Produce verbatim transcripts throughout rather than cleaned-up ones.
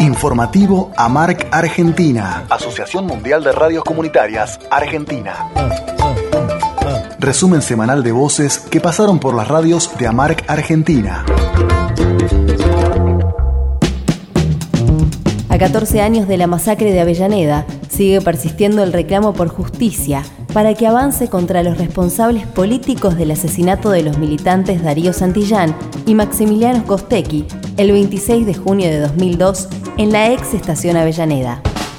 Informativo AMARC Argentina. Asociación Mundial de Radios Comunitarias Argentina. Resumen semanal de voces que pasaron por las radios de AMARC Argentina. A catorce años de la masacre de Avellaneda, sigue persistiendo el reclamo por justicia para que avance contra los responsables políticos del asesinato de los militantes Darío Santillán y Maximiliano Costecchi el veintiséis de junio de dos mil dos en la ex estación Avellaneda.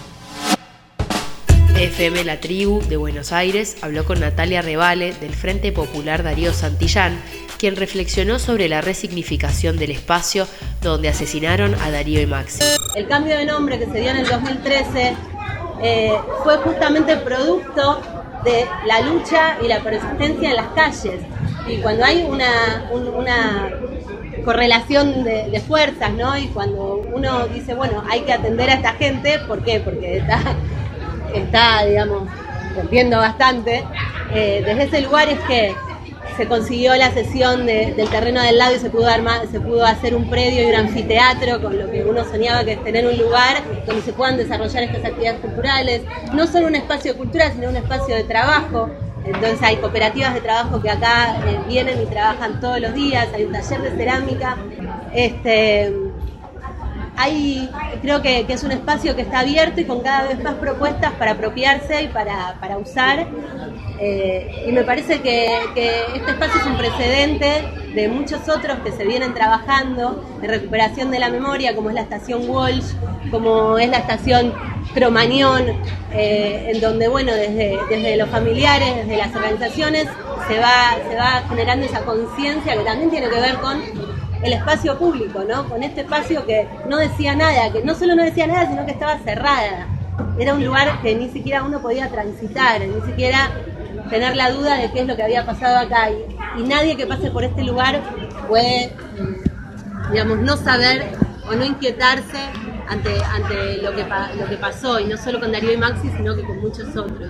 F M La Tribu de Buenos Aires habló con Natalia Revale del Frente Popular Darío Santillán, quien reflexionó sobre la resignificación del espacio donde asesinaron a Darío y Maxi. El cambio de nombre que se dio en el dos mil trece eh, fue justamente producto de la lucha y la persistencia en las calles. Y cuando hay una, un, una correlación de, de fuerzas, ¿no? Y cuando uno dice, bueno, hay que atender a esta gente, ¿por qué? Porque está, está digamos, rompiendo bastante. Eh, desde ese lugar es que se consiguió la cesión de, del terreno del lado y se pudo, armar, se pudo hacer un predio y un anfiteatro con lo que uno soñaba, que es tener un lugar donde se puedan desarrollar estas actividades culturales, no solo un espacio cultural, sino un espacio de trabajo. Entonces hay cooperativas de trabajo que acá eh, vienen y trabajan todos los días, hay un taller de cerámica. Este, hay, creo que, que es un espacio que está abierto y con cada vez más propuestas para apropiarse y para, para usar. Eh, y me parece que, que este espacio es un precedente de muchos otros que se vienen trabajando de recuperación de la memoria, como es la estación Walsh, como es la estación Cromañón, eh, en donde, bueno, desde, desde los familiares, desde las organizaciones, se va, se va generando esa conciencia que también tiene que ver con el espacio público, ¿no? Con este espacio que no decía nada, que no solo no decía nada, sino que estaba cerrada. Era un lugar que ni siquiera uno podía transitar, ni siquiera tener la duda de qué es lo que había pasado acá. Y, y nadie que pase por este lugar puede, digamos, no saber o no inquietarse ante, ante lo, que, lo que pasó, y no solo con Darío y Maxi, sino que con muchos otros.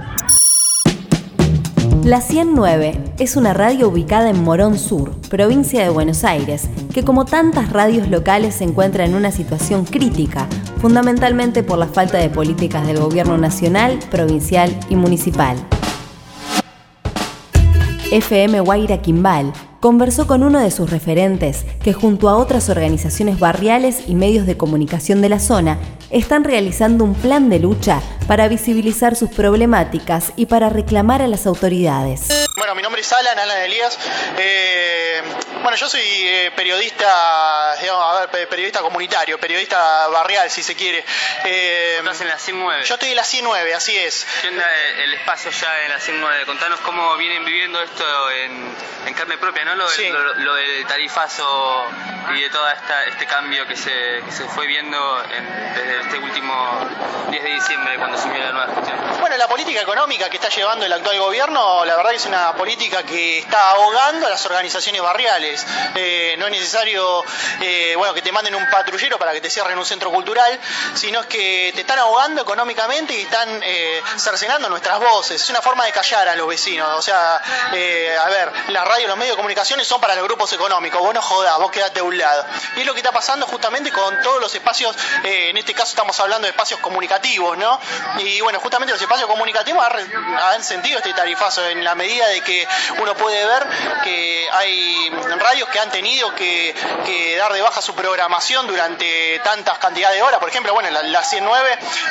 La ciento nueve es una radio ubicada en Morón Sur, provincia de Buenos Aires, que como tantas radios locales se encuentra en una situación crítica, fundamentalmente por la falta de políticas del gobierno nacional, provincial y municipal. F M Guaira Quimbal conversó con uno de sus referentes que junto a otras organizaciones barriales y medios de comunicación de la zona están realizando un plan de lucha para visibilizar sus problemáticas y para reclamar a las autoridades. Bueno, mi nombre es Alan, Alan Elías. Eh, bueno, yo soy eh, periodista, digamos, a ver, periodista comunitario, periodista barrial, si se quiere. Eh, ¿Estás en la ciento nueve? Yo estoy en la ciento nueve, así es. ¿Qué onda el espacio ya en la ciento nueve? Contanos cómo vienen viviendo esto en, en carne propia, ¿no? Lo, sí. lo, lo del tarifazo y de todo esta, este cambio que se, que se fue viendo en, desde este último diez de diciembre, cuando asumió la nueva gestión. Bueno, la política económica que está llevando el actual gobierno, la verdad que es una política que está ahogando a las organizaciones barriales. Eh, no es necesario eh, bueno, que te manden un patrullero para que te cierren un centro cultural, sino es que te están ahogando económicamente y están eh, cercenando nuestras voces. Es una forma de callar a los vecinos. O sea, eh, a ver, la radio y los medios de comunicación son para los grupos económicos. Vos no jodás, vos quedate a un lado. Y es lo que está pasando justamente con todos los espacios, eh, en este caso estamos hablando de espacios comunicativos, ¿no? Y bueno, justamente los espacios comunicativos han sentido este tarifazo en la medida de que uno puede ver que hay radios que han tenido que, que dar de baja su programación durante tantas cantidades de horas. Por ejemplo, bueno, la, la ciento nueve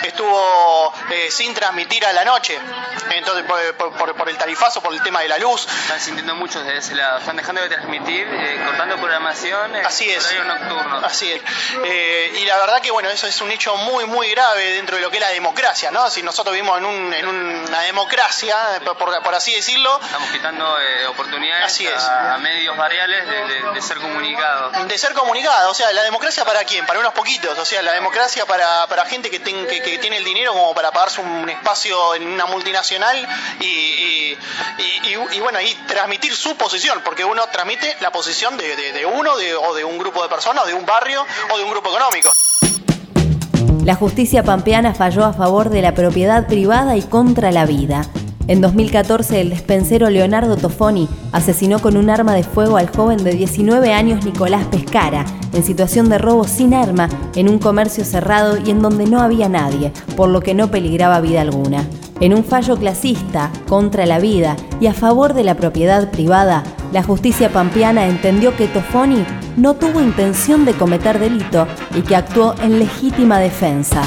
estuvo eh, sin transmitir a la noche, entonces por, por, por el tarifazo, por el tema de la luz. Están sintiendo muchos de ese lado, están dejando de transmitir, eh, cortando programación, eh, así es, horarios nocturnos. Así es. Eh, y la verdad que bueno, eso es un hecho muy muy grave dentro de lo que es la democracia, ¿no? Si nosotros vivimos en, un, en una democracia, por, por, por así decirlo, estamos quitando eh, oportunidades así es. a, a medios barriales de, de, de ser comunicados. De ser comunicados, o sea, la democracia para quién, para unos poquitos, o sea, la democracia para, para gente que, ten, que, que tiene el dinero como para pagarse un espacio en una multinacional y, y, y, y, y bueno, y transmitir su posición, porque uno transmite la posición de, de, de uno de, o de un grupo de personas, o de un barrio o de un grupo económico. La justicia pampeana falló a favor de la propiedad privada y contra la vida. En dos mil catorce, el despensero Leonardo Tofoni asesinó con un arma de fuego al joven de diecinueve años Nicolás Pescara, en situación de robo sin arma, en un comercio cerrado y en donde no había nadie, por lo que no peligraba vida alguna. En un fallo clasista, contra la vida y a favor de la propiedad privada, la justicia pampeana entendió que Tofoni no tuvo intención de cometer delito y que actuó en legítima defensa.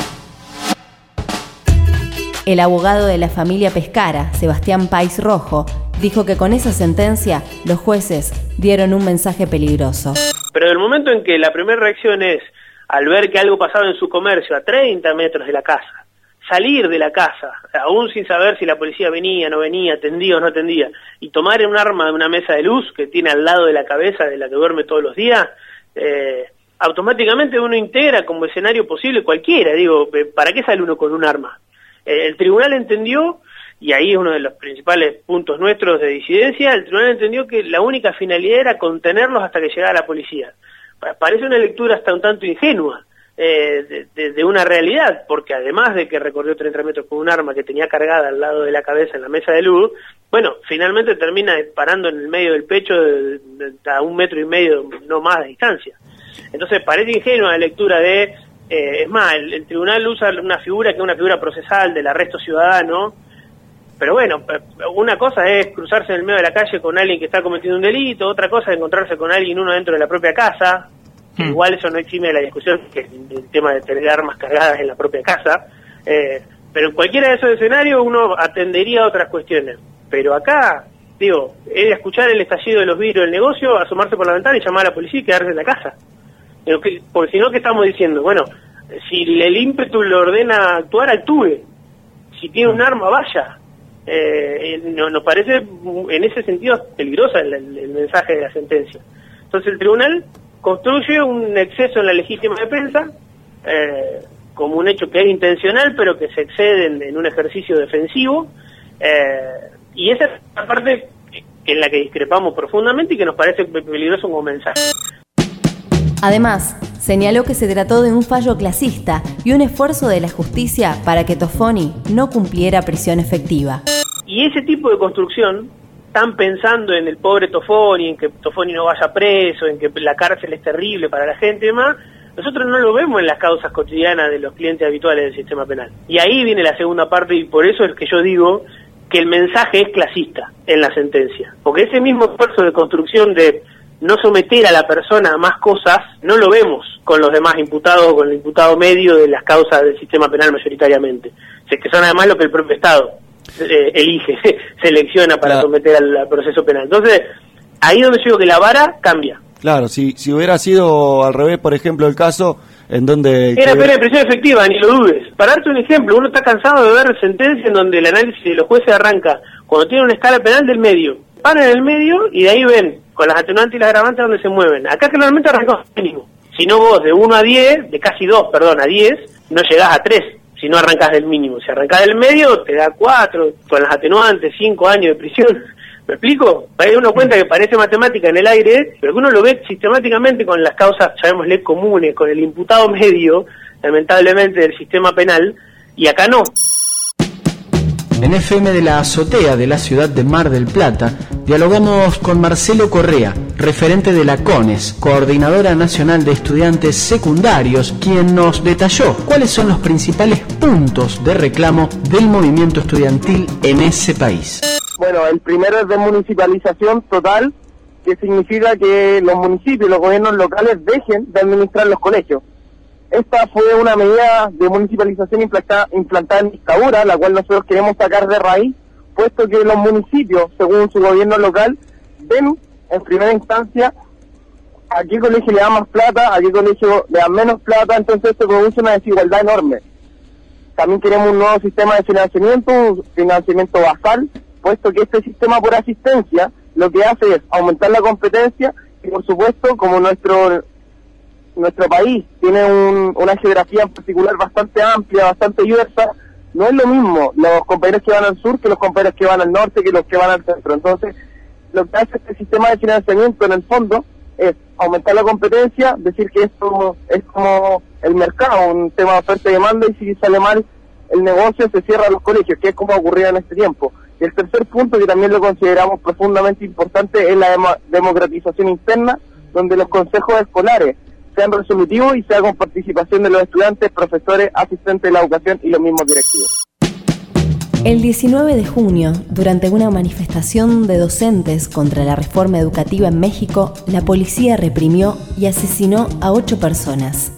El abogado de la familia Pescara, Sebastián Pais Rojo, dijo que con esa sentencia los jueces dieron un mensaje peligroso. Pero del momento en que la primera reacción es, al ver que algo pasaba en su comercio a treinta metros de la casa, salir de la casa, aún sin saber si la policía venía, no venía, atendía o no atendía, y tomar un arma de una mesa de luz que tiene al lado de la cabeza de la que duerme todos los días, eh, automáticamente uno integra como escenario posible cualquiera. Digo, ¿para qué sale uno con un arma? El tribunal entendió, y ahí es uno de los principales puntos nuestros de disidencia, el tribunal entendió que la única finalidad era contenerlos hasta que llegara la policía. Parece una lectura hasta un tanto ingenua eh, de, de, de una realidad, porque además de que recorrió treinta metros con un arma que tenía cargada al lado de la cabeza en la mesa de luz, bueno, finalmente termina disparando en el medio del pecho de, de, de, a un metro y medio, no más de distancia. Entonces parece ingenua la lectura de... Eh, es más, el, el tribunal usa una figura que es una figura procesal del arresto ciudadano, pero bueno, una cosa es cruzarse en el medio de la calle con alguien que está cometiendo un delito, otra cosa es encontrarse con alguien uno dentro de la propia casa, que hmm. igual eso no exime de la discusión, que es el tema de tener armas cargadas en la propia casa, eh, pero en cualquiera de esos escenarios uno atendería a otras cuestiones, pero acá, digo, es escuchar el estallido de los vidrios del negocio, asomarse por la ventana y llamar a la policía y quedarse en la casa. Porque si no, ¿qué estamos diciendo? Bueno, si el ímpetu le ordena actuar, actúe. Si tiene un arma, vaya. Eh, no, nos parece, en ese sentido, peligrosa el, el, el mensaje de la sentencia. Entonces el tribunal construye un exceso en la legítima defensa, eh, como un hecho que es intencional, pero que se excede en, en un ejercicio defensivo, eh, y esa es la parte en la que discrepamos profundamente y que nos parece peligroso como mensaje. Además, señaló que se trató de un fallo clasista y un esfuerzo de la justicia para que Tofoni no cumpliera prisión efectiva. Y ese tipo de construcción, están pensando en el pobre Tofoni, en que Tofoni no vaya preso, en que la cárcel es terrible para la gente y demás, nosotros no lo vemos en las causas cotidianas de los clientes habituales del sistema penal. Y ahí viene la segunda parte, y por eso es que yo digo que el mensaje es clasista en la sentencia. Porque ese mismo esfuerzo de construcción de no someter a la persona a más cosas, no lo vemos con los demás imputados, con el imputado medio de las causas del sistema penal mayoritariamente. O sea, que son además lo que el propio Estado eh, elige, selecciona para claro. someter al, al proceso penal. Entonces, ahí es donde yo digo que la vara cambia. Claro, si si hubiera sido al revés, por ejemplo, el caso en donde... Era pena de prisión efectiva, ni lo dudes. Para darte un ejemplo, uno está cansado de ver sentencias en donde el análisis de los jueces arranca cuando tiene una escala penal del medio. Paran en el medio y de ahí ven con las atenuantes y las agravantes donde se mueven. Acá generalmente arrancamos mínimo. Si no vos de uno a diez, de casi dos, perdón, a diez, no llegás a tres, si no arrancás del mínimo. Si arrancás del medio, te da cuatro, con las atenuantes, cinco años de prisión. ¿Me explico? Ahí uno cuenta que parece matemática en el aire, pero que uno lo ve sistemáticamente con las causas, llamémosle comunes, con el imputado medio, lamentablemente, del sistema penal, y acá no. En F M de la Azotea de la ciudad de Mar del Plata, dialogamos con Marcelo Correa, referente de la CONES, Coordinadora Nacional de Estudiantes Secundarios, quien nos detalló cuáles son los principales puntos de reclamo del movimiento estudiantil en ese país. Bueno, el primero es de municipalización total, que significa que los municipios y los gobiernos locales dejen de administrar los colegios. Esta fue una medida de municipalización implantada, implantada en dictadura, la cual nosotros queremos sacar de raíz, puesto que los municipios, según su gobierno local, ven en primera instancia a qué colegio le da más plata, a qué colegio le da menos plata, entonces esto produce una desigualdad enorme. También queremos un nuevo sistema de financiamiento, un financiamiento basal, puesto que este sistema por asistencia lo que hace es aumentar la competencia y, por supuesto, como nuestro nuestro país tiene un, una geografía en particular bastante amplia, bastante diversa, no es lo mismo los compañeros que van al sur que los compañeros que van al norte que los que van al centro. Entonces, lo que hace este sistema de financiamiento en el fondo es aumentar la competencia, decir que esto es como el mercado, un tema de oferta y demanda, y si sale mal el negocio se cierran los colegios, que es como ocurría en este tiempo. Y el tercer punto, que también lo consideramos profundamente importante, es la demo- democratización interna, donde los consejos escolares sean resolutivos y sea con participación de los estudiantes, profesores, asistentes de la educación y los mismos directivos. El diecinueve de junio, durante una manifestación de docentes contra la reforma educativa en México, la policía reprimió y asesinó a ocho personas.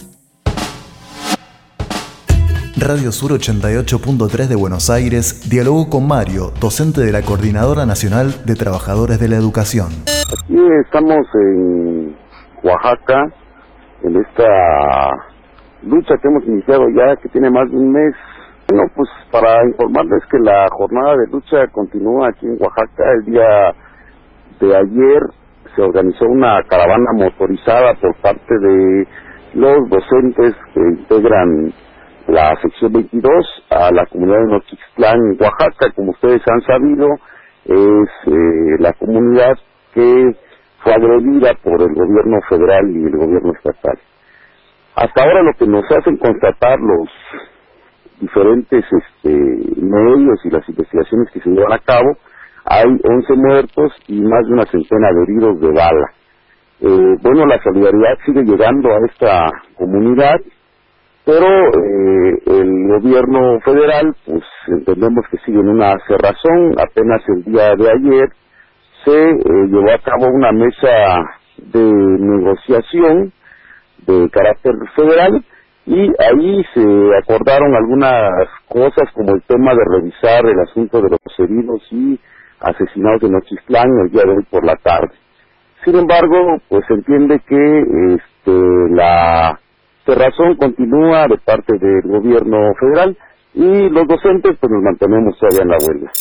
Radio Sur ochenta y ocho punto tres de Buenos Aires dialogó con Mario, docente de la Coordinadora Nacional de Trabajadores de la Educación. Aquí estamos en Oaxaca, en esta lucha que hemos iniciado ya, que tiene más de un mes. Bueno, pues para informarles que la jornada de lucha continúa aquí en Oaxaca. El día de ayer se organizó una caravana motorizada por parte de los docentes que integran la sección veintidós a la comunidad de Nochixtlán, Oaxaca. Como ustedes han sabido, es eh, la comunidad que fue agredida por el gobierno federal y el gobierno estatal. Hasta ahora lo que nos hacen constatar los diferentes este, medios y las investigaciones que se llevan a cabo, hay once muertos y más de una centena de heridos de bala. Eh, bueno, la solidaridad sigue llegando a esta comunidad, pero eh, el gobierno federal, pues entendemos que sigue en una cerrazón. Apenas el día de ayer se eh, llevó a cabo una mesa de negociación de carácter federal, y ahí se acordaron algunas cosas, como el tema de revisar el asunto de los heridos y asesinados de Nochixtlán el día de hoy por la tarde. Sin embargo, pues se entiende que este, la cerrazón continúa de parte del gobierno federal, y los docentes pues nos mantenemos todavía en la huelga.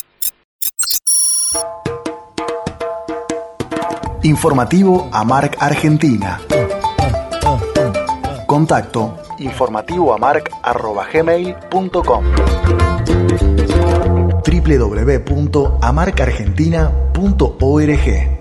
Informativo AMARC Argentina. Contacto informativoamarc arroba gmail punto com w w w punto amarc argentina punto org